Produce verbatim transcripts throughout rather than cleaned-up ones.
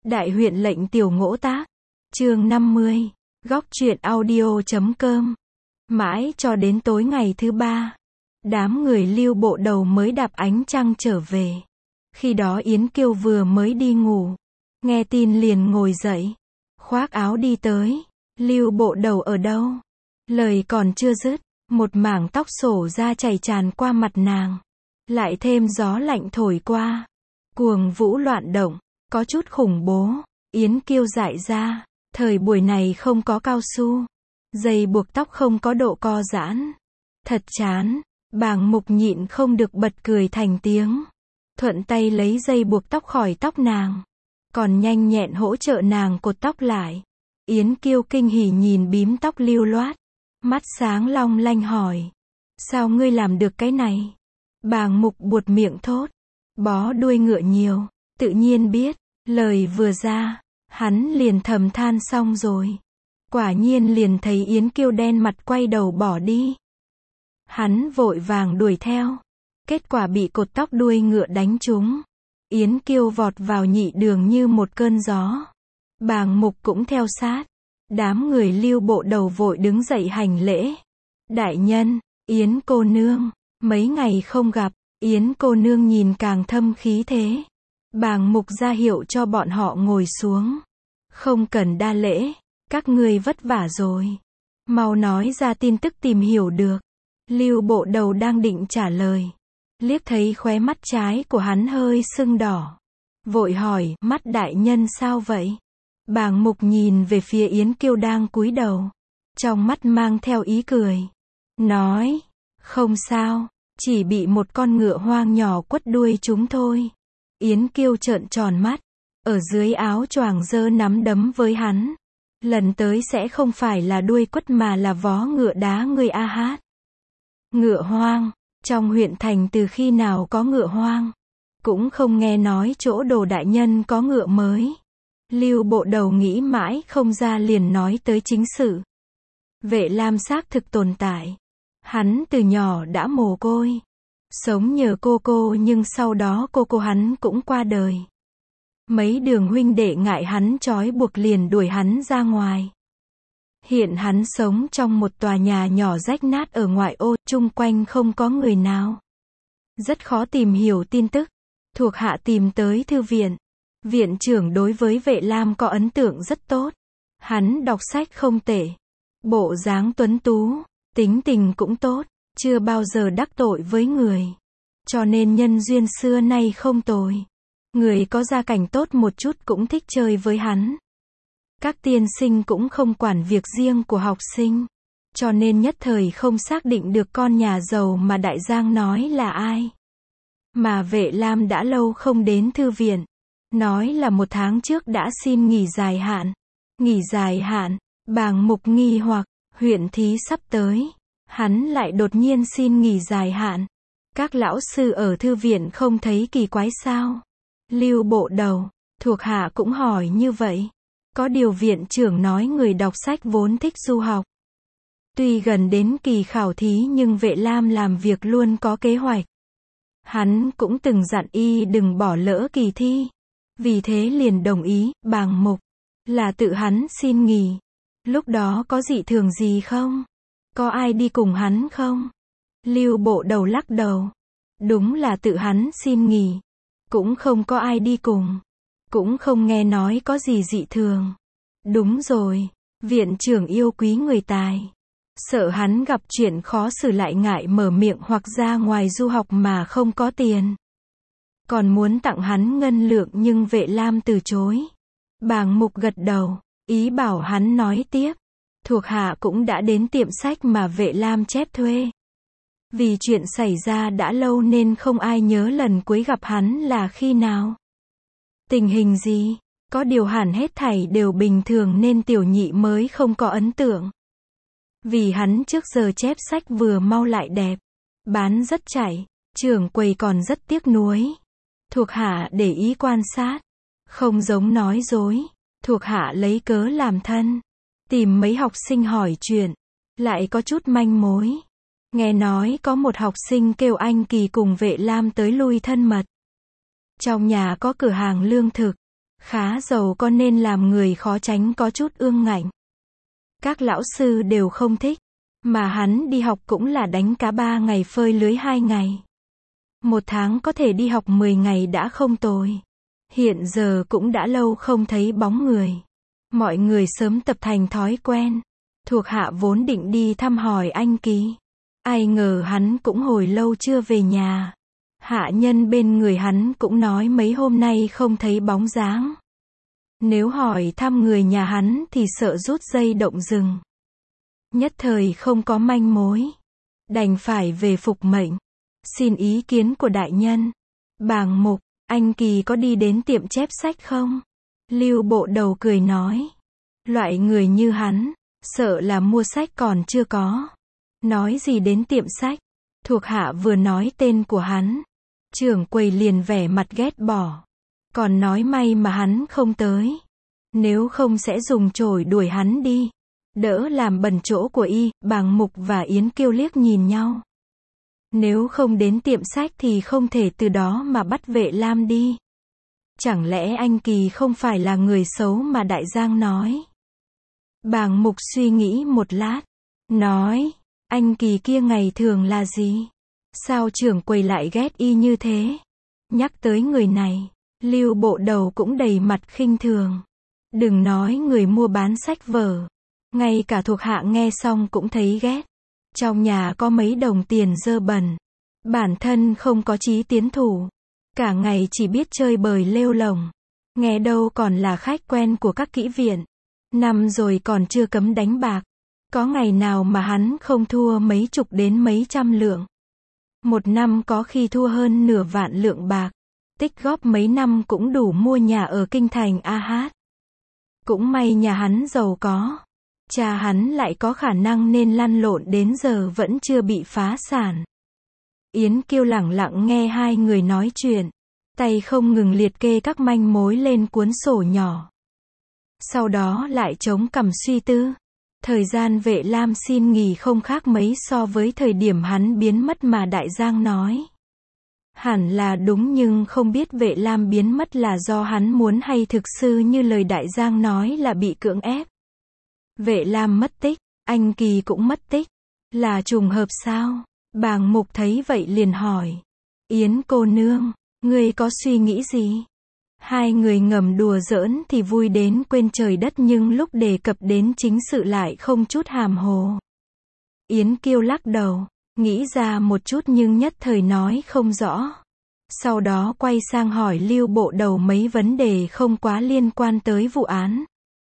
Đại huyện lệnh tiểu ngỗ tác. Chương năm mươi. Góc truyện audio.com. Mãi cho đến tối ngày thứ ba, đám người Lưu Bộ Đầu mới đạp ánh trăng trở về. Khi đó Yến Kiêu vừa mới đi ngủ, nghe tin liền ngồi dậy, khoác áo đi tới. Lưu Bộ Đầu ở đâu? Lời còn chưa dứt, một mảng tóc xổ ra chảy tràn qua mặt nàng, lại thêm gió lạnh thổi qua, cuồng vũ loạn động, có chút khủng bố. Yến Kiêu dại ra, thời buổi này không có cao su, dây buộc tóc không có độ co giãn, thật chán. Bàng Mục nhịn không được bật cười thành tiếng, thuận tay lấy dây buộc tóc khỏi tóc nàng, còn nhanh nhẹn hỗ trợ nàng cột tóc lại. Yến Kiêu kinh hỉ nhìn bím tóc lưu loát, mắt sáng long lanh hỏi: sao ngươi làm được cái này? Bàng Mục buột miệng thốt: bó đuôi ngựa nhiều, tự nhiên biết. Lời vừa ra, hắn liền thầm than xong rồi. Quả nhiên liền thấy Yến Kiêu đen mặt quay đầu bỏ đi. Hắn vội vàng đuổi theo, kết quả bị cột tóc đuôi ngựa đánh trúng. Yến Kiêu vọt vào nhị đường như một cơn gió. Bàng Mục cũng theo sát. Đám người Lưu Bộ Đầu vội đứng dậy hành lễ. Đại nhân, Yến cô nương, mấy ngày không gặp. Yến cô nương nhìn càng thâm khí thế. Bàng Mục ra hiệu cho bọn họ ngồi xuống. Không cần đa lễ, các ngươi vất vả rồi. Mau nói ra tin tức tìm hiểu được. Lưu Bộ Đầu đang định trả lời, liếc thấy khóe mắt trái của hắn hơi sưng đỏ, vội hỏi: mắt đại nhân sao vậy? Bàng Mục nhìn về phía Yến Kiêu đang cúi đầu, trong mắt mang theo ý cười, nói: không sao, chỉ bị một con ngựa hoang nhỏ quất đuôi chúng thôi. Yến Kiêu trợn tròn mắt, ở dưới áo choàng giơ nắm đấm với hắn. Lần tới sẽ không phải là đuôi quất mà là vó ngựa đá ngươi a hát. Ngựa hoang, trong huyện thành từ khi nào có ngựa hoang? Cũng không nghe nói chỗ Đồ đại nhân có ngựa mới. Lưu Bộ Đầu nghĩ mãi không ra liền nói tới chính sự. Vệ Lam xác thực tồn tại. Hắn từ nhỏ đã mồ côi, sống nhờ cô cô, nhưng sau đó cô cô hắn cũng qua đời. Mấy đường huynh đệ ngại hắn trói buộc liền đuổi hắn ra ngoài. Hiện hắn sống trong một tòa nhà nhỏ rách nát ở ngoại ô, chung quanh không có người nào. Rất khó tìm hiểu tin tức. Thuộc hạ tìm tới thư viện. Viện trưởng đối với Vệ Lam có ấn tượng rất tốt. Hắn đọc sách không tệ. Bộ dáng tuấn tú, tính tình cũng tốt, chưa bao giờ đắc tội với người. Cho nên nhân duyên xưa nay không tồi. Người có gia cảnh tốt một chút cũng thích chơi với hắn. Các tiên sinh cũng không quản việc riêng của học sinh, cho nên nhất thời không xác định được con nhà giàu mà Đại Giang nói là ai. Mà Vệ Lam đã lâu không đến thư viện, nói là một tháng trước đã xin nghỉ dài hạn. Nghỉ dài hạn? Bàng Mục nghi hoặc, huyện thí sắp tới, hắn lại đột nhiên xin nghỉ dài hạn. Các lão sư ở thư viện không thấy kỳ quái sao? Lưu Bộ Đầu, thuộc hạ cũng hỏi như vậy. Có điều viện trưởng nói người đọc sách vốn thích du học. Tuy gần đến kỳ khảo thí nhưng Vệ Lam làm việc luôn có kế hoạch. Hắn cũng từng dặn y đừng bỏ lỡ kỳ thi. Vì thế liền đồng ý. Bàng Mục, là tự hắn xin nghỉ. Lúc đó có dị thường gì không? Có ai đi cùng hắn không? Lưu Bộ Đầu lắc đầu. Đúng là tự hắn xin nghỉ. Cũng không có ai đi cùng. Cũng không nghe nói có gì dị thường. Đúng rồi, viện trưởng yêu quý người tài. Sợ hắn gặp chuyện khó xử lại ngại mở miệng hoặc ra ngoài du học mà không có tiền. Còn muốn tặng hắn ngân lượng nhưng Vệ Lam từ chối. Bàng Mục gật đầu, ý bảo hắn nói tiếp. Thuộc hạ cũng đã đến tiệm sách mà Vệ Lam chép thuê. Vì chuyện xảy ra đã lâu nên không ai nhớ lần cuối gặp hắn là khi nào. Tình hình gì? Có điều hẳn hết thảy đều bình thường nên tiểu nhị mới không có ấn tượng. Vì hắn trước giờ chép sách vừa mau lại đẹp, bán rất chạy, trưởng quầy còn rất tiếc nuối. Thuộc hạ để ý quan sát, không giống nói dối. Thuộc hạ lấy cớ làm thân, tìm mấy học sinh hỏi chuyện, lại có chút manh mối. Nghe nói có một học sinh kêu anh Kỳ cùng Vệ Lam tới lui thân mật. Trong nhà có cửa hàng lương thực, Khá giàu có nên làm người khó tránh có chút ương ngạnh. Các lão sư đều không thích, mà hắn đi học cũng là đánh cá ba ngày phơi lưới hai ngày. Một tháng có thể đi học mười ngày đã không tồi. Hiện giờ cũng đã lâu không thấy bóng người. Mọi người sớm tập thành thói quen. Thuộc hạ vốn định đi thăm hỏi anh Kỳ. Ai ngờ hắn cũng hồi lâu chưa về nhà. Hạ nhân bên người hắn cũng nói mấy hôm nay không thấy bóng dáng. Nếu hỏi thăm người nhà hắn thì sợ rút dây động rừng. Nhất thời không có manh mối. Đành phải về phục mệnh. Xin ý kiến của đại nhân. Bàng Mục, anh Kỳ có đi đến tiệm chép sách không? Lưu Bộ Đầu cười nói. Loại người như hắn, sợ là mua sách còn chưa có. Nói gì đến tiệm sách? Thuộc hạ vừa nói tên của hắn. Trưởng quầy liền vẻ mặt ghét bỏ. Còn nói may mà hắn không tới. Nếu không sẽ dùng chổi đuổi hắn đi. Đỡ làm bẩn chỗ của y. Bàng Mục và Yến Kiêu liếc nhìn nhau. Nếu không đến tiệm sách thì không thể từ đó mà bắt Vệ Lam đi. Chẳng lẽ anh Kỳ không phải là người xấu mà Đại Giang nói? Bàng Mục suy nghĩ một lát. Nói, anh Kỳ kia ngày thường là gì? Sao trưởng quầy lại ghét y như thế? Nhắc tới người này, Lưu Bộ Đầu cũng đầy mặt khinh thường. Đừng nói người mua bán sách vở. Ngay cả thuộc hạ nghe xong cũng thấy ghét. Trong nhà có mấy đồng tiền dơ bẩn. Bản thân không có chí tiến thủ. Cả ngày chỉ biết chơi bời lêu lổng. Nghe đâu còn là khách quen của các kỹ viện. Năm rồi còn chưa cấm đánh bạc. Có ngày nào mà hắn không thua mấy chục đến mấy trăm lượng. Một năm có khi thua hơn nửa vạn lượng bạc. Tích góp mấy năm cũng đủ mua nhà ở kinh thành A Hát. Cũng may nhà hắn giàu có. Cha hắn lại có khả năng nên lăn lộn đến giờ vẫn chưa bị phá sản. Yến Kiêu lẳng lặng nghe hai người nói chuyện. Tay không ngừng liệt kê các manh mối lên cuốn sổ nhỏ. Sau đó lại chống cằm suy tư. Thời gian Vệ Lam xin nghỉ không khác mấy so với thời điểm hắn biến mất mà Đại Giang nói. Hẳn là đúng nhưng không biết Vệ Lam biến mất là do hắn muốn hay thực sự như lời Đại Giang nói là bị cưỡng ép. Vệ Lam mất tích, anh Kỳ cũng mất tích. Là trùng hợp sao? Bàng Mục thấy vậy liền hỏi. Yến cô nương, ngươi có suy nghĩ gì? Hai người ngầm đùa giỡn thì vui đến quên trời đất nhưng lúc đề cập đến chính sự lại không chút hàm hồ. Yến Kiêu lắc đầu, nghĩ ra một chút nhưng nhất thời nói không rõ. Sau đó quay sang hỏi Lưu Bộ Đầu mấy vấn đề không quá liên quan tới vụ án.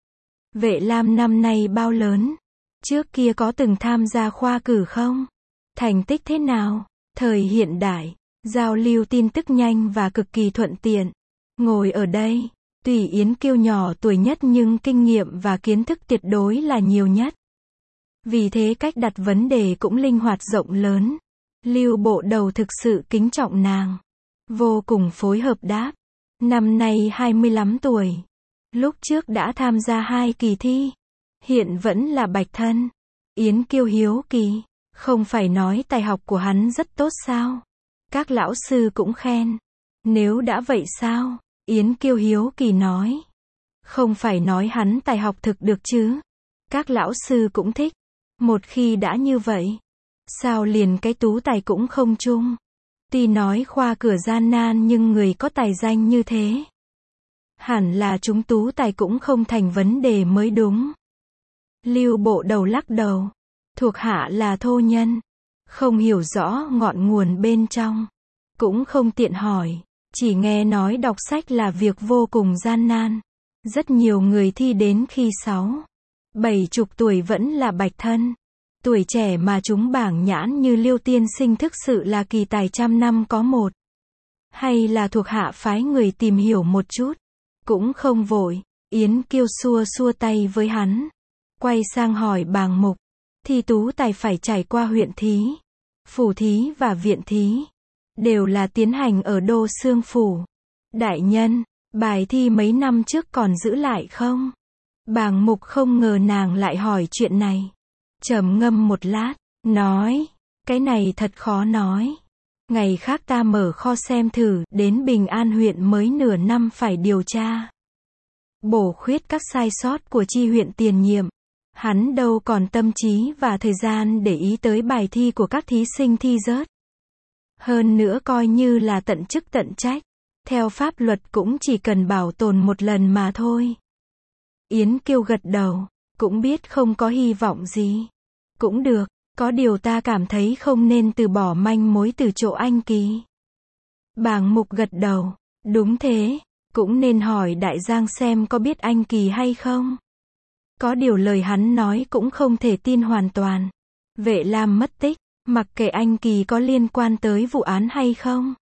Vệ Lam năm nay bao lớn? Trước kia có từng tham gia khoa cử không? Thành tích thế nào? Thời hiện đại, giao lưu tin tức nhanh và cực kỳ thuận tiện. Ngồi ở đây, tuy Yến Kiêu nhỏ tuổi nhất nhưng kinh nghiệm và kiến thức tuyệt đối là nhiều nhất. Vì thế cách đặt vấn đề cũng linh hoạt rộng lớn. Lưu Bộ Đầu thực sự kính trọng nàng. Vô cùng phối hợp đáp. Năm nay hai mươi lăm tuổi. Lúc trước đã tham gia hai kỳ thi. Hiện vẫn là bạch thân. Yến Kiêu hiếu kỳ. Không phải nói tài học của hắn rất tốt sao? Các lão sư cũng khen. Nếu đã vậy sao? Yến Kiêu hiếu kỳ nói. Không phải nói hắn tài học thực được chứ? Các lão sư cũng thích. Một khi đã như vậy, sao liền cái tú tài cũng không chung? Tuy nói khoa cửa gian nan nhưng người có tài danh như thế. Hẳn là chúng tú tài cũng không thành vấn đề mới đúng. Lưu Bộ Đầu lắc đầu. Thuộc hạ là thô nhân. Không hiểu rõ ngọn nguồn bên trong. Cũng không tiện hỏi. Chỉ nghe nói đọc sách là việc vô cùng gian nan. Rất nhiều người thi đến khi sáu, bảy chục tuổi vẫn là bạch thân. Tuổi trẻ mà chúng bảng nhãn như Liêu tiên sinh thực sự là kỳ tài trăm năm có một. Hay là thuộc hạ phái người tìm hiểu một chút. Cũng không vội. Yến Kiêu xua xua tay với hắn. Quay sang hỏi Bàng Mục. Thi tú tài phải trải qua huyện thí, phủ thí và viện thí. Đều là tiến hành ở Đô Xương Phủ. Đại nhân, bài thi mấy năm trước còn giữ lại không? Bàng Mục không ngờ nàng lại hỏi chuyện này. Trầm ngâm một lát, nói, cái này thật khó nói. Ngày khác ta mở kho xem thử, đến Bình An huyện mới nửa năm phải điều tra. bổ khuyết các sai sót của chi huyện tiền nhiệm. Hắn đâu còn tâm trí và thời gian để ý tới bài thi của các thí sinh thi rớt. Hơn nữa coi như là tận chức tận trách. Theo pháp luật cũng chỉ cần bảo tồn một lần mà thôi. Yến Kiêu gật đầu, cũng biết không có hy vọng gì. Cũng được, có điều ta cảm thấy không nên từ bỏ manh mối từ chỗ anh Kỳ. Bàng Mục gật đầu, đúng thế, cũng nên hỏi Đại Giang xem có biết anh Kỳ hay không. Có điều lời hắn nói cũng không thể tin hoàn toàn. Vệ Lam mất tích, mặc kệ anh Kỳ có liên quan tới vụ án hay không.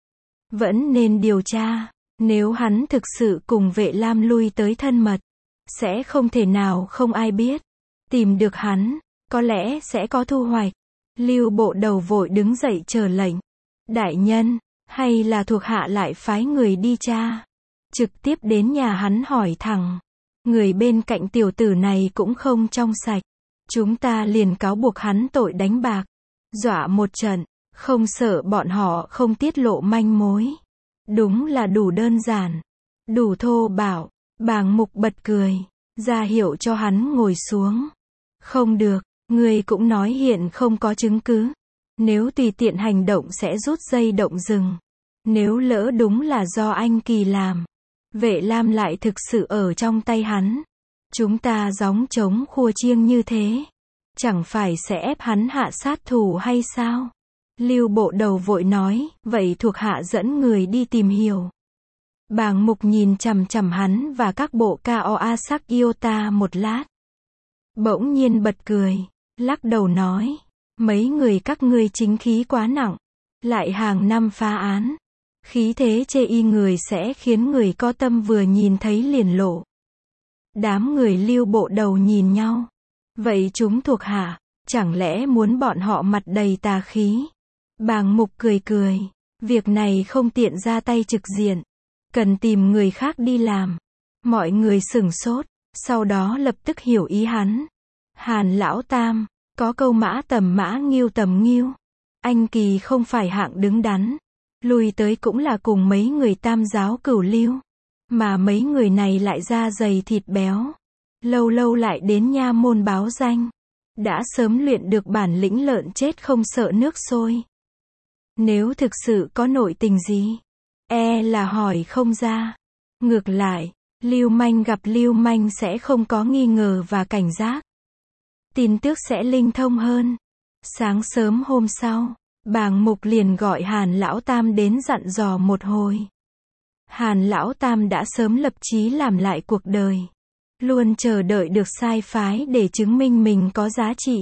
Vẫn nên điều tra, nếu hắn thực sự cùng Vệ Lam lui tới thân mật, sẽ không thể nào không ai biết. Tìm được hắn, có lẽ sẽ có thu hoạch. Lưu Bộ Đầu vội đứng dậy chờ lệnh. Đại nhân, hay là thuộc hạ lại phái người đi tra. Trực tiếp đến nhà hắn hỏi thẳng. Người bên cạnh tiểu tử này cũng không trong sạch. Chúng ta liền cáo buộc hắn tội đánh bạc. Dọa một trận, không sợ bọn họ không tiết lộ manh mối. Đúng là đủ đơn giản. Đủ thô bạo. Bàng Mục bật cười. Ra hiệu cho hắn ngồi xuống. Không được, người cũng nói hiện không có chứng cứ. Nếu tùy tiện hành động sẽ rút dây động rừng. Nếu lỡ đúng là do anh Kỳ làm. Vệ Lam lại thực sự ở trong tay hắn. Chúng ta gióng trống khua chiêng như thế. Chẳng phải sẽ ép hắn hạ sát thủ hay sao? Lưu Bộ Đầu vội nói, vậy thuộc hạ dẫn người đi tìm hiểu. Bàng Mục nhìn chằm chằm hắn và các bộ ca o a sắc Iota một lát. Bỗng nhiên bật cười, lắc đầu nói, mấy người các ngươi chính khí quá nặng, lại hàng năm phá án. Khí thế chê y người sẽ khiến người có tâm vừa nhìn thấy liền lộ. Đám người Lưu Bộ Đầu nhìn nhau. Vậy chúng thuộc hạ, chẳng lẽ muốn bọn họ mặt đầy tà khí? Bàng Mục cười cười, việc này không tiện ra tay trực diện, cần tìm người khác đi làm. Mọi người sửng sốt, sau đó lập tức hiểu ý hắn. Hàn Lão Tam, có câu mã tầm mã nghiêu tầm nghiêu. Anh Kỳ không phải hạng đứng đắn. Lui tới cũng là cùng mấy người tam giáo cửu lưu. Mà mấy người này lại da dày thịt béo. Lâu lâu lại đến nha môn báo danh. Đã sớm luyện được bản lĩnh lợn chết không sợ nước sôi. Nếu thực sự có nội tình gì, e là hỏi không ra. Ngược lại, lưu manh gặp lưu manh sẽ không có nghi ngờ và cảnh giác. Tin tức sẽ linh thông hơn. Sáng sớm hôm sau, Bàng Mục liền gọi Hàn Lão Tam đến dặn dò một hồi. Hàn Lão Tam đã sớm lập chí làm lại cuộc đời. Luôn chờ đợi được sai phái để chứng minh mình có giá trị.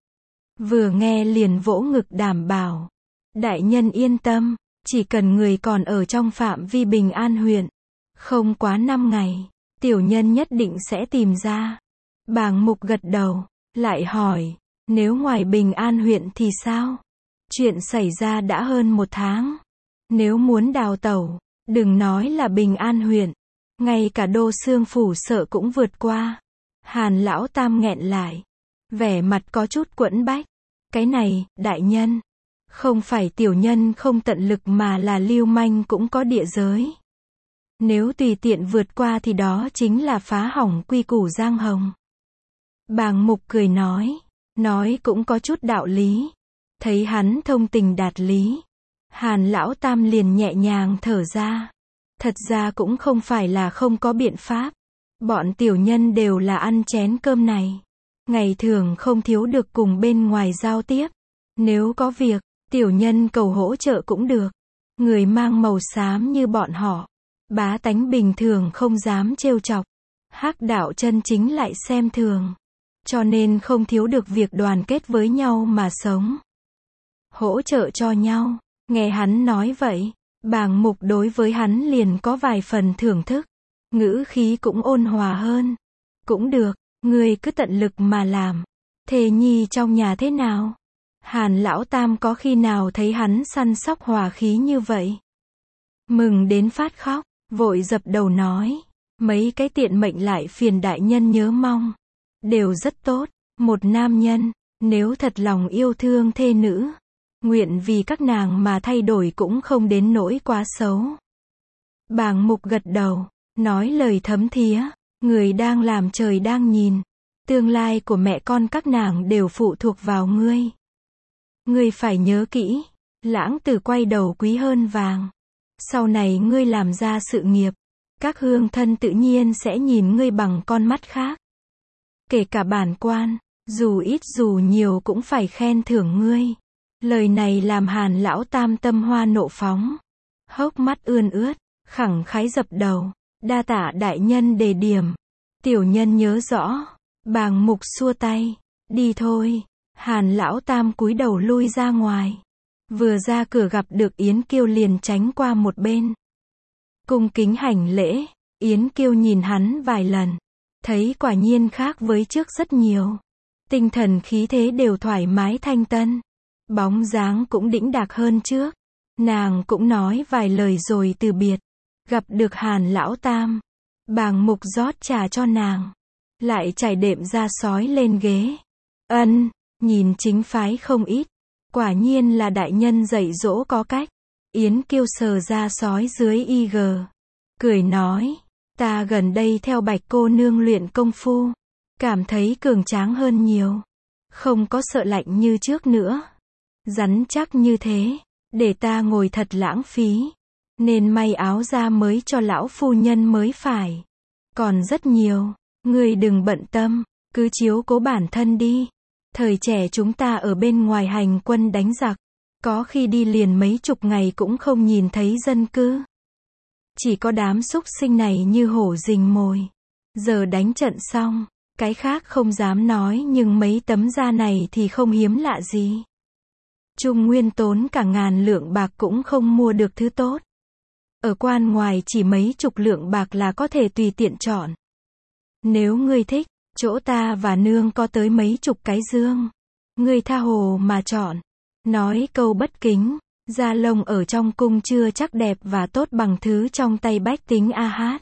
Vừa nghe liền vỗ ngực đảm bảo. Đại nhân yên tâm, chỉ cần người còn ở trong phạm vi Bình An huyện. Không quá năm ngày, tiểu nhân nhất định sẽ tìm ra. Bàng Mục gật đầu, lại hỏi, nếu ngoài Bình An huyện thì sao? Chuyện xảy ra đã hơn một tháng. Nếu muốn đào tẩu, đừng nói là Bình An huyện. Ngay cả Đô Xương Phủ sợ cũng vượt qua. Hàn Lão Tam nghẹn lại. Vẻ mặt có chút quẫn bách. Cái này, đại nhân. Không phải tiểu nhân không tận lực mà là lưu manh cũng có địa giới. Nếu tùy tiện vượt qua thì đó chính là phá hỏng quy củ giang hồng. Bàng Mục cười nói. Nói cũng có chút đạo lý. Thấy hắn thông tình đạt lý. Hàn Lão Tam liền nhẹ nhàng thở ra. Thật ra cũng không phải là không có biện pháp. Bọn tiểu nhân đều là ăn chén cơm này. Ngày thường không thiếu được cùng bên ngoài giao tiếp. Nếu có việc, tiểu nhân cầu hỗ trợ cũng được. Người mang màu xám như bọn họ. Bá tánh bình thường không dám trêu chọc. Hắc đạo chân chính lại xem thường. Cho nên không thiếu được việc đoàn kết với nhau mà sống. Hỗ trợ cho nhau. Nghe hắn nói vậy. Bàng Mục đối với hắn liền có vài phần thưởng thức. Ngữ khí cũng ôn hòa hơn. Cũng được, ngươi cứ tận lực mà làm. Thề nhi trong nhà thế nào? Hàn Lão Tam có khi nào thấy hắn săn sóc hòa khí như vậy? Mừng đến phát khóc, vội dập đầu nói. Mấy cái tiện mệnh lại phiền đại nhân nhớ mong. Đều rất tốt, một nam nhân, nếu thật lòng yêu thương thê nữ. Nguyện vì các nàng mà thay đổi cũng không đến nỗi quá xấu. Bàng Mục gật đầu, nói lời thấm thía, người đang làm trời đang nhìn. Tương lai của mẹ con các nàng đều phụ thuộc vào ngươi. Ngươi phải nhớ kỹ, lãng tử quay đầu quý hơn vàng. Sau này ngươi làm ra sự nghiệp, các hương thân tự nhiên sẽ nhìn ngươi bằng con mắt khác. Kể cả bản quan, dù ít dù nhiều cũng phải khen thưởng ngươi. Lời này làm Hàn lão tam tâm hoa nộ phóng. Hốc mắt ươn ướt, khẳng khái dập đầu. Đa tạ đại nhân đề điểm. Tiểu nhân nhớ rõ. Bàng mục xua tay. Đi thôi. Hàn lão tam cúi đầu lui ra ngoài. Vừa ra cửa gặp được Yến Kiêu liền tránh qua một bên. Cung kính hành lễ. Yến Kiêu nhìn hắn vài lần. Thấy quả nhiên khác với trước rất nhiều. Tinh thần khí thế đều thoải mái thanh tân. Bóng dáng cũng đĩnh đạc hơn trước. Nàng cũng nói vài lời rồi từ biệt. Gặp được Hàn lão tam. Bàng mục rót trà cho nàng. Lại trải đệm ra sói lên ghế. Ân, nhìn chính phái không ít. Quả nhiên là đại nhân dạy dỗ có cách. Yến Kiêu sờ ra sói dưới y gờ. Cười nói. Ta gần đây theo Bạch cô nương luyện công phu. Cảm thấy cường tráng hơn nhiều. Không có sợ lạnh như trước nữa. Rắn chắc như thế. Để ta ngồi thật lãng phí. Nên may áo ra mới cho lão phu nhân mới phải. Còn rất nhiều. Ngươi đừng bận tâm. Cứ chiếu cố bản thân đi. Thời trẻ chúng ta ở bên ngoài hành quân đánh giặc. Có khi đi liền mấy chục ngày cũng không nhìn thấy dân cư. Chỉ có đám súc sinh này như hổ rình mồi. Giờ đánh trận xong. Cái khác không dám nói nhưng mấy tấm da này thì không hiếm lạ gì. Trung Nguyên tốn cả ngàn lượng bạc cũng không mua được thứ tốt. Ở quan ngoài chỉ mấy chục lượng bạc là có thể tùy tiện chọn. Nếu ngươi thích, chỗ ta và nương có tới mấy chục cái dương. Ngươi tha hồ mà chọn. Nói câu bất kính, da lông ở trong cung chưa chắc đẹp và tốt bằng thứ trong tay bách tính a hát.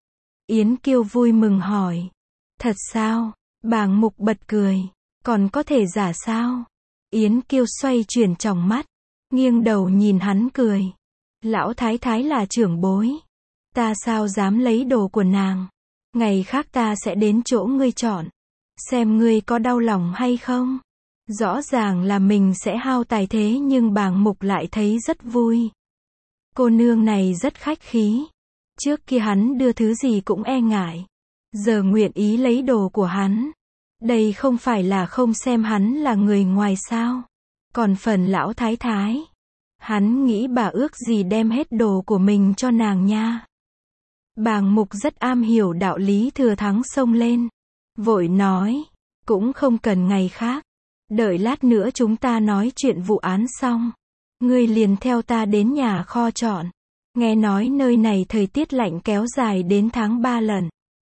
Yến Kiêu vui mừng hỏi. Thật sao? Bàng mục bật cười. Còn có thể giả sao? Yến Kiêu xoay chuyển tròng mắt. Nghiêng đầu nhìn hắn cười. Lão thái thái là trưởng bối. Ta sao dám lấy đồ của nàng. Ngày khác ta sẽ đến chỗ ngươi chọn. Xem ngươi có đau lòng hay không. Rõ ràng là mình sẽ hao tài thế nhưng bàng mục lại thấy rất vui. Cô nương này rất khách khí. Trước kia hắn đưa thứ gì cũng e ngại. Giờ nguyện ý lấy đồ của hắn. Đây không phải là không xem hắn là người ngoài sao. Còn phần lão thái thái. Hắn nghĩ bà ước gì đem hết đồ của mình cho nàng nha. Bàng mục rất am hiểu đạo lý thừa thắng xông lên. Vội nói. Cũng không cần ngày khác. Đợi lát nữa chúng ta nói chuyện vụ án xong. Ngươi liền theo ta đến nhà kho chọn. Nghe nói nơi này thời tiết lạnh kéo dài đến tháng ba lần.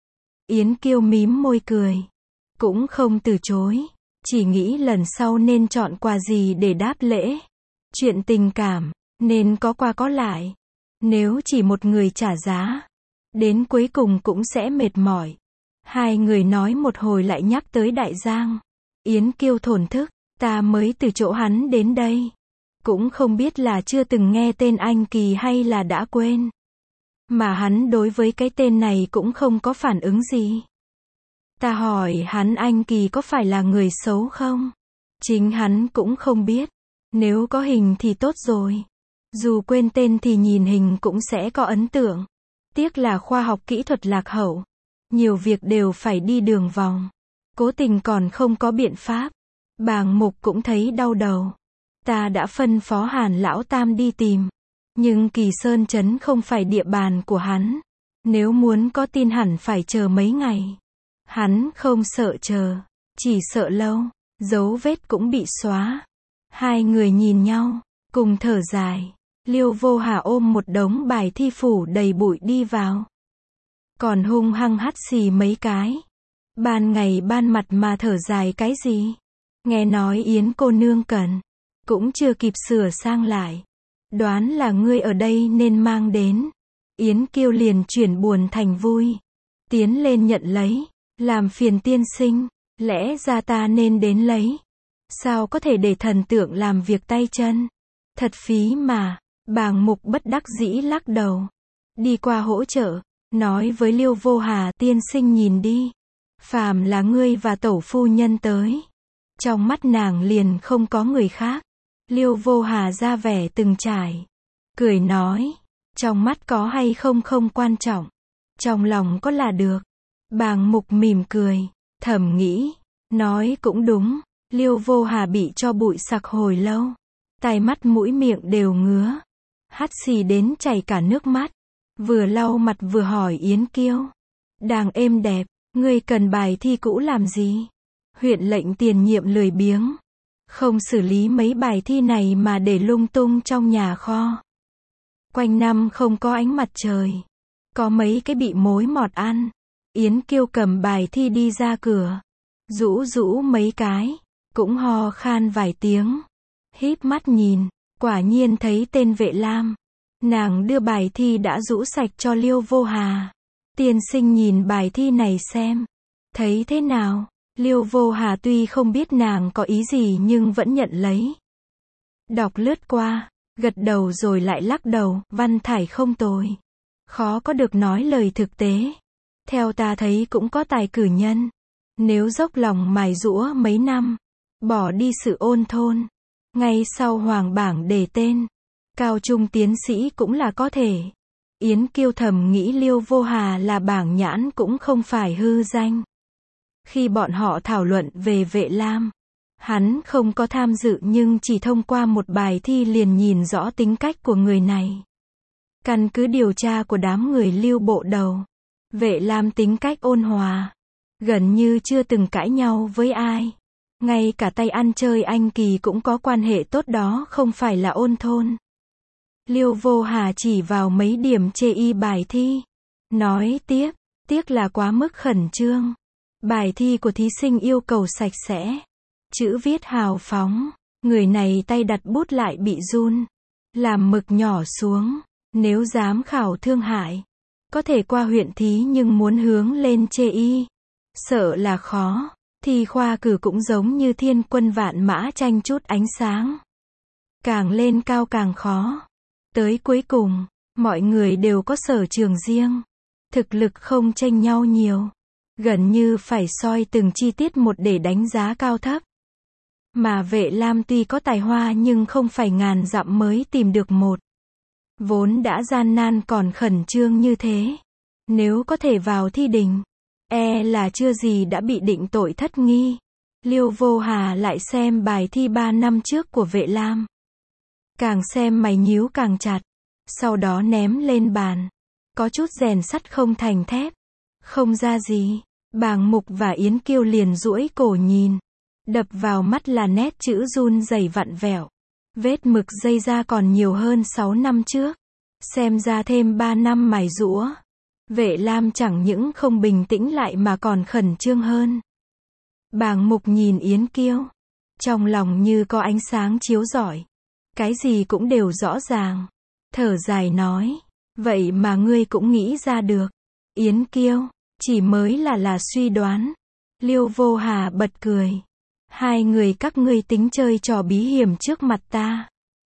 Yến Kiêu mím môi cười. Cũng không từ chối. Chỉ nghĩ lần sau nên chọn quà gì để đáp lễ. Chuyện tình cảm, nên có qua có lại. Nếu chỉ một người trả giá, đến cuối cùng cũng sẽ mệt mỏi. Hai người nói một hồi lại nhắc tới Đại Giang. Yến Kiêu thổn thức, ta mới từ chỗ hắn đến đây. Cũng không biết là chưa từng nghe tên anh Kỳ hay là đã quên. Mà hắn đối với cái tên này cũng không có phản ứng gì. Ta hỏi hắn anh Kỳ có phải là người xấu không? Chính hắn cũng không biết. Nếu có hình thì tốt rồi. Dù quên tên thì nhìn hình cũng sẽ có ấn tượng. Tiếc là khoa học kỹ thuật lạc hậu. Nhiều việc đều phải đi đường vòng. Cố tình còn không có biện pháp. Bàng mục cũng thấy đau đầu. Ta đã phân phó Hàn lão tam đi tìm. Nhưng Kỳ Sơn Trấn không phải địa bàn của hắn. Nếu muốn có tin hẳn phải chờ mấy ngày. Hắn không sợ chờ. Chỉ sợ lâu. Dấu vết cũng bị xóa. Hai người nhìn nhau. Cùng thở dài. Liêu Vô Hà ôm một đống bài thi phủ đầy bụi đi vào. Còn hung hăng hắt xì mấy cái. Ban ngày ban mặt mà thở dài cái gì? Nghe nói Yến cô nương cần. Cũng chưa kịp sửa sang lại. Đoán là ngươi ở đây nên mang đến. Yến Kiêu liền chuyển buồn thành vui. Tiến lên nhận lấy. Làm phiền tiên sinh. Lẽ ra ta nên đến lấy. Sao có thể để thần tượng làm việc tay chân? Thật phí mà. Bàng mục bất đắc dĩ lắc đầu. Đi qua hỗ trợ. nói với Liêu Vô Hà, tiên sinh nhìn đi, phàm là ngươi và tẩu phu nhân tới, trong mắt nàng liền không có người khác. Liêu Vô Hà ra vẻ từng trải, cười nói, trong mắt có hay không không quan trọng, trong lòng có là được. Bàng Mục mỉm cười, thầm nghĩ, nói cũng đúng. Liêu Vô Hà bị cho bụi sặc hồi lâu, tai mắt mũi miệng đều ngứa, hắt xì đến chảy cả nước mắt, vừa lau mặt vừa hỏi Yến Kiêu, đàng êm đẹp, ngươi cần bài thi cũ làm gì? Huyện lệnh tiền nhiệm lười biếng, không xử lý mấy bài thi này mà để lung tung trong nhà kho. Quanh năm không có ánh mặt trời, có mấy cái bị mối mọt ăn. Yến Kiêu cầm bài thi đi ra cửa, rũ rũ mấy cái, cũng ho khan vài tiếng, híp mắt nhìn, quả nhiên thấy tên Vệ Lam. Nàng đưa bài thi đã rũ sạch cho Liêu Vô Hà. Tiên sinh nhìn bài thi này xem, thấy thế nào? Liêu Vô Hà tuy không biết nàng có ý gì nhưng vẫn nhận lấy. Đọc lướt qua, gật đầu rồi lại lắc đầu, văn thải không tồi. Khó có được nói lời thực tế. Theo ta thấy cũng có tài cử nhân. Nếu dốc lòng mài giũa mấy năm, bỏ đi sự ôn thôn, ngay sau hoàng bảng đề tên, cao trung tiến sĩ cũng là có thể. Yến Kiêu thầm nghĩ Liêu Vô Hà là bảng nhãn cũng không phải hư danh. Khi bọn họ thảo luận về Vệ Lam, hắn không có tham dự nhưng chỉ thông qua một bài thi liền nhìn rõ tính cách của người này. Căn cứ điều tra của đám người Lưu bộ đầu, Vệ Lam tính cách ôn hòa, gần như chưa từng cãi nhau với ai. Ngay cả tay ăn chơi anh Kỳ cũng có quan hệ tốt, đó không phải là ôn thôn. Liêu Vô Hà chỉ vào mấy điểm chê y bài thi, nói tiếp, tiếc là quá mức khẩn trương. Bài thi của thí sinh yêu cầu sạch sẽ, chữ viết hào phóng, người này tay đặt bút lại bị run, làm mực nhỏ xuống. Nếu giám khảo thương hại, có thể qua huyện thí nhưng muốn hướng lên chê y, sợ là khó. Thi khoa cử cũng giống như thiên quân vạn mã tranh chút ánh sáng, càng lên cao càng khó. Tới cuối cùng, mọi người đều có sở trường riêng, thực lực không chênh nhau nhiều, gần như phải soi từng chi tiết một để đánh giá cao thấp. Mà Vệ Lam tuy có tài hoa nhưng không phải ngàn dặm mới tìm được một. Vốn đã gian nan còn khẩn trương như thế, nếu có thể vào thi đình, e là chưa gì đã bị định tội thất nghi. Liêu Vô Hà lại xem bài thi ba năm trước của Vệ Lam, càng xem mày nhíu càng chặt, sau đó ném lên bàn, có chút rèn sắt không thành thép, không ra gì. Bàng Mục và Yến Kiêu liền duỗi cổ nhìn, đập vào mắt là nét chữ run rẩy vặn vẹo, vết mực dây ra còn nhiều hơn sáu năm trước, xem ra thêm ba năm mài giũa. Vệ Lam chẳng những không bình tĩnh lại mà còn khẩn trương hơn. Bàng Mục nhìn Yến Kiêu, trong lòng như có ánh sáng chiếu rọi, cái gì cũng đều rõ ràng, thở dài nói, vậy mà ngươi cũng nghĩ ra được. Yến Kiêu, chỉ mới là là suy đoán. Liêu Vô Hà bật cười, hai người các ngươi tính chơi trò bí hiểm trước mặt ta,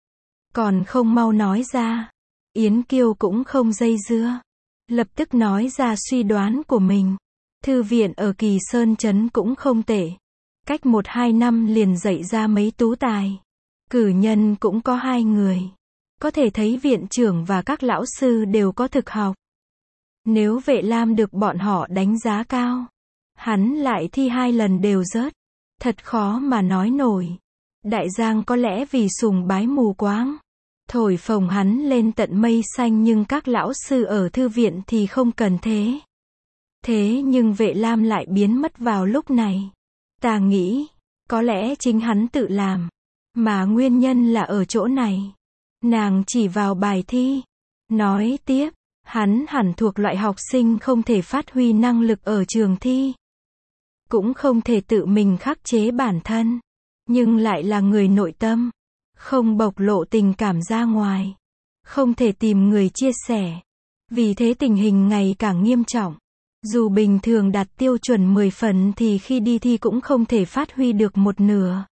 còn không mau nói ra. Yến Kiêu cũng không dây dưa, lập tức nói ra suy đoán của mình. Thư viện ở Kỳ Sơn Trấn cũng không tệ, cách một hai năm liền dạy ra mấy tú tài, cử nhân cũng có hai người, có thể thấy viện trưởng và các lão sư đều có thực học. Nếu Vệ Lam được bọn họ đánh giá cao, hắn lại thi hai lần đều rớt, thật khó mà nói nổi. Đại Giang có lẽ vì sùng bái mù quáng, thổi phồng hắn lên tận mây xanh, nhưng các lão sư ở thư viện thì không cần thế. Thế nhưng Vệ Lam lại biến mất vào lúc này. Ta nghĩ, có lẽ chính hắn tự làm, mà nguyên nhân là ở chỗ này. Nàng chỉ vào bài thi, nói tiếp, hắn hẳn thuộc loại học sinh không thể phát huy năng lực ở trường thi, cũng không thể tự mình khắc chế bản thân, nhưng lại là người nội tâm, không bộc lộ tình cảm ra ngoài, không thể tìm người chia sẻ. Vì thế tình hình ngày càng nghiêm trọng. Dù bình thường đạt tiêu chuẩn mười phần thì khi đi thi cũng không thể phát huy được một nửa.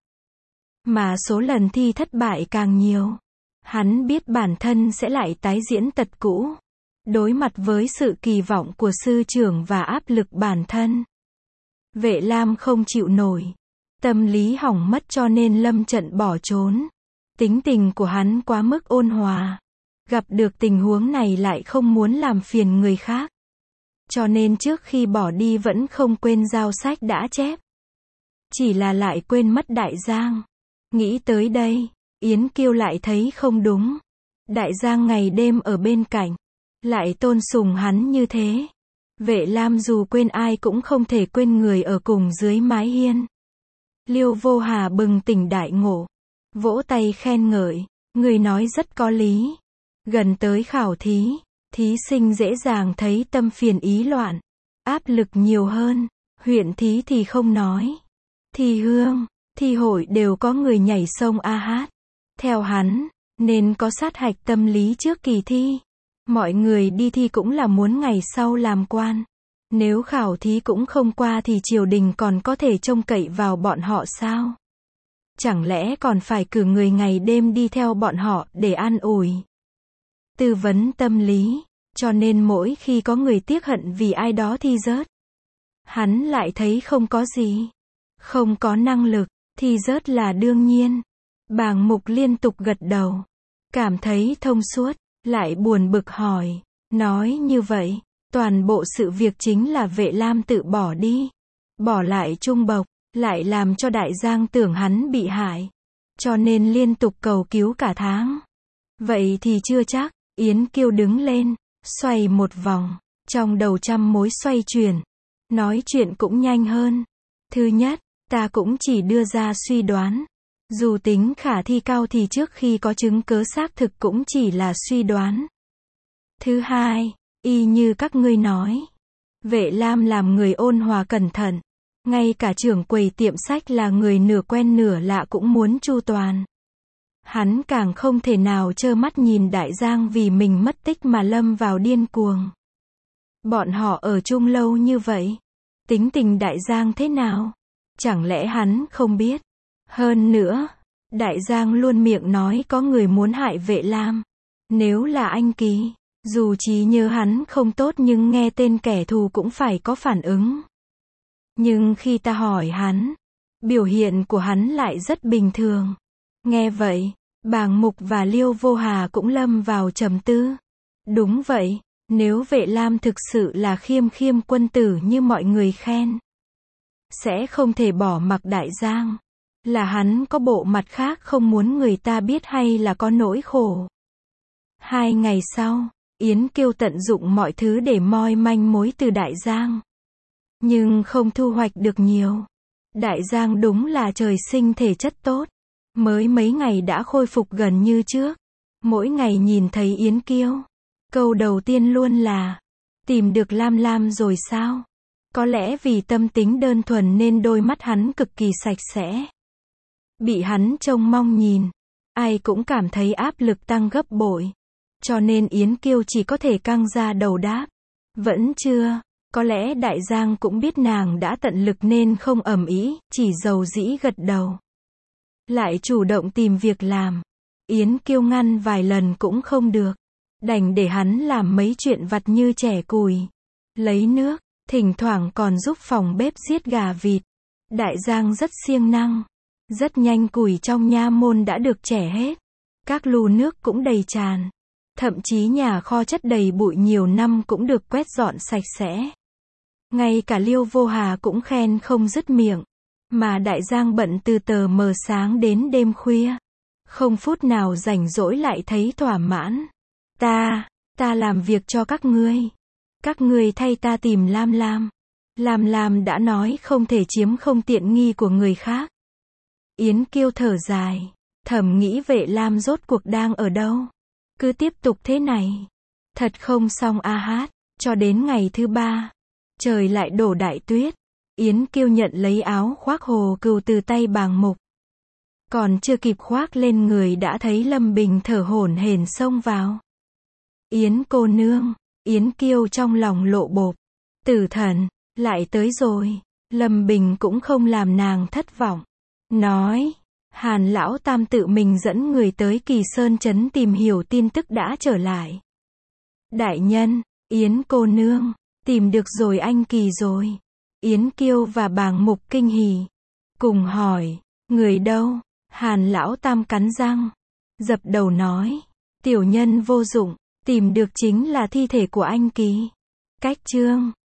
Mà số lần thi thất bại càng nhiều. Hắn biết bản thân sẽ lại tái diễn tật cũ. Đối mặt với sự kỳ vọng của sư trưởng và áp lực bản thân, Vệ Lam không chịu nổi. Tâm lý hỏng mất cho nên lâm trận bỏ trốn. Tính tình của hắn quá mức ôn hòa. Gặp được tình huống này lại không muốn làm phiền người khác. Cho nên trước khi bỏ đi vẫn không quên giao sách đã chép. Chỉ là lại quên mất Đại Giang. Nghĩ tới đây, Yến Kiêu lại thấy không đúng. Đại Giang ngày đêm ở bên cạnh, lại tôn sùng hắn như thế. Vệ Lam dù quên ai cũng không thể quên người ở cùng dưới mái hiên. Liêu Vô Hà bừng tỉnh đại ngộ, vỗ tay khen ngợi, người nói rất có lý. Gần tới khảo thí, thí sinh dễ dàng thấy tâm phiền ý loạn, áp lực nhiều hơn. Huyện thí thì không nói. Thi hương, thi hội đều có người nhảy sông a hát. Theo hắn, nên có sát hạch tâm lý trước kỳ thi. Mọi người đi thi cũng là muốn ngày sau làm quan. Nếu khảo thí cũng không qua thì triều đình còn có thể trông cậy vào bọn họ sao? Chẳng lẽ còn phải cử người ngày đêm đi theo bọn họ để an ủi, tư vấn tâm lý, cho nên mỗi khi có người tiếc hận vì ai đó thi rớt, hắn lại thấy không có gì, không có năng lực, thi rớt là đương nhiên. Bàng Mục liên tục gật đầu, cảm thấy thông suốt, lại buồn bực hỏi, nói như vậy, toàn bộ sự việc chính là Vệ Lam tự bỏ đi, bỏ lại Trung Bộc, lại làm cho Đại Giang tưởng hắn bị hại, cho nên liên tục cầu cứu cả tháng. Vậy thì chưa chắc. Yến Kiêu đứng lên, xoay một vòng, trong đầu trăm mối xoay chuyển, nói chuyện cũng nhanh hơn. Thứ nhất, ta cũng chỉ đưa ra suy đoán. Dù tính khả thi cao thì trước khi có chứng cớ xác thực cũng chỉ là suy đoán. Thứ hai, y như các ngươi nói, Vệ Lam làm người ôn hòa cẩn thận, ngay cả trưởng quầy tiệm sách là người nửa quen nửa lạ cũng muốn chu toàn. Hắn càng không thể nào trơ mắt nhìn Đại Giang vì mình mất tích mà lâm vào điên cuồng. Bọn họ ở chung lâu như vậy, tính tình Đại Giang thế nào? Chẳng lẽ hắn không biết? Hơn nữa, Đại Giang luôn miệng nói có người muốn hại Vệ Lam. Nếu là anh Kỳ, dù trí nhớ hắn không tốt nhưng nghe tên kẻ thù cũng phải có phản ứng. Nhưng khi ta hỏi hắn, biểu hiện của hắn lại rất bình thường. Nghe vậy, Bàng Mục và Liêu Vô Hà cũng lâm vào trầm tư. Đúng vậy, nếu Vệ Lam thực sự là khiêm khiêm quân tử như mọi người khen, sẽ không thể bỏ mặc Đại Giang. Là hắn có bộ mặt khác không muốn người ta biết hay là có nỗi khổ? Hai ngày sau, Yến Kiêu tận dụng mọi thứ để moi manh mối từ Đại Giang. Nhưng không thu hoạch được nhiều. Đại Giang đúng là trời sinh thể chất tốt. Mới mấy ngày đã khôi phục gần như trước. Mỗi ngày nhìn thấy Yến Kiêu, câu đầu tiên luôn là, tìm được Lam Lam rồi sao? Có lẽ vì tâm tính đơn thuần nên đôi mắt hắn cực kỳ sạch sẽ. Bị hắn trông mong nhìn, ai cũng cảm thấy áp lực tăng gấp bội. Cho nên Yến Kiêu chỉ có thể căng ra đầu đáp. Vẫn chưa, có lẽ Đại Giang cũng biết nàng đã tận lực nên không ầm ĩ, chỉ dầu dĩ gật đầu. Lại chủ động tìm việc làm. Yến Kiêu ngăn vài lần cũng không được. Đành để hắn làm mấy chuyện vặt như chẻ củi, lấy nước, thỉnh thoảng còn giúp phòng bếp giết gà vịt. Đại Giang rất siêng năng. Rất nhanh củi trong nha môn đã được chẻ hết. Các lu nước cũng đầy tràn. Thậm chí nhà kho chất đầy bụi nhiều năm cũng được quét dọn sạch sẽ. Ngay cả Liêu Vô Hà cũng khen không dứt miệng. Mà Đại Giang bận từ tờ mờ sáng đến đêm khuya. Không phút nào rảnh rỗi lại thấy thỏa mãn. Ta, ta làm việc cho các ngươi. Các ngươi thay ta tìm Lam Lam. Lam Lam đã nói không thể chiếm không tiện nghi của người khác. Yến Kiêu thở dài, thầm nghĩ Vệ Lam rốt cuộc đang ở đâu. Cứ tiếp tục thế này, thật không xong a hát. Cho đến ngày thứ ba, trời lại đổ đại tuyết. Yến Kiêu nhận lấy áo khoác Hồ Cừu từ tay Bàng Mục. Còn chưa kịp khoác lên người đã thấy Lâm Bình thở hổn hển xông vào. Yến cô nương, Yến Kiêu trong lòng lộ bộp. Tử thần, lại tới rồi. Lâm Bình cũng không làm nàng thất vọng. Nói, Hàn Lão Tam tự mình dẫn người tới Kỳ Sơn Trấn tìm hiểu tin tức đã trở lại. Đại nhân, Yến cô nương, tìm được rồi anh Kỳ rồi. Yến Kiêu và Bàng Mục kinh hỉ. Cùng hỏi, người đâu? Hàn lão tam cắn răng. Dập đầu nói, tiểu nhân vô dụng, tìm được chính là thi thể của anh Kỳ. Cách chương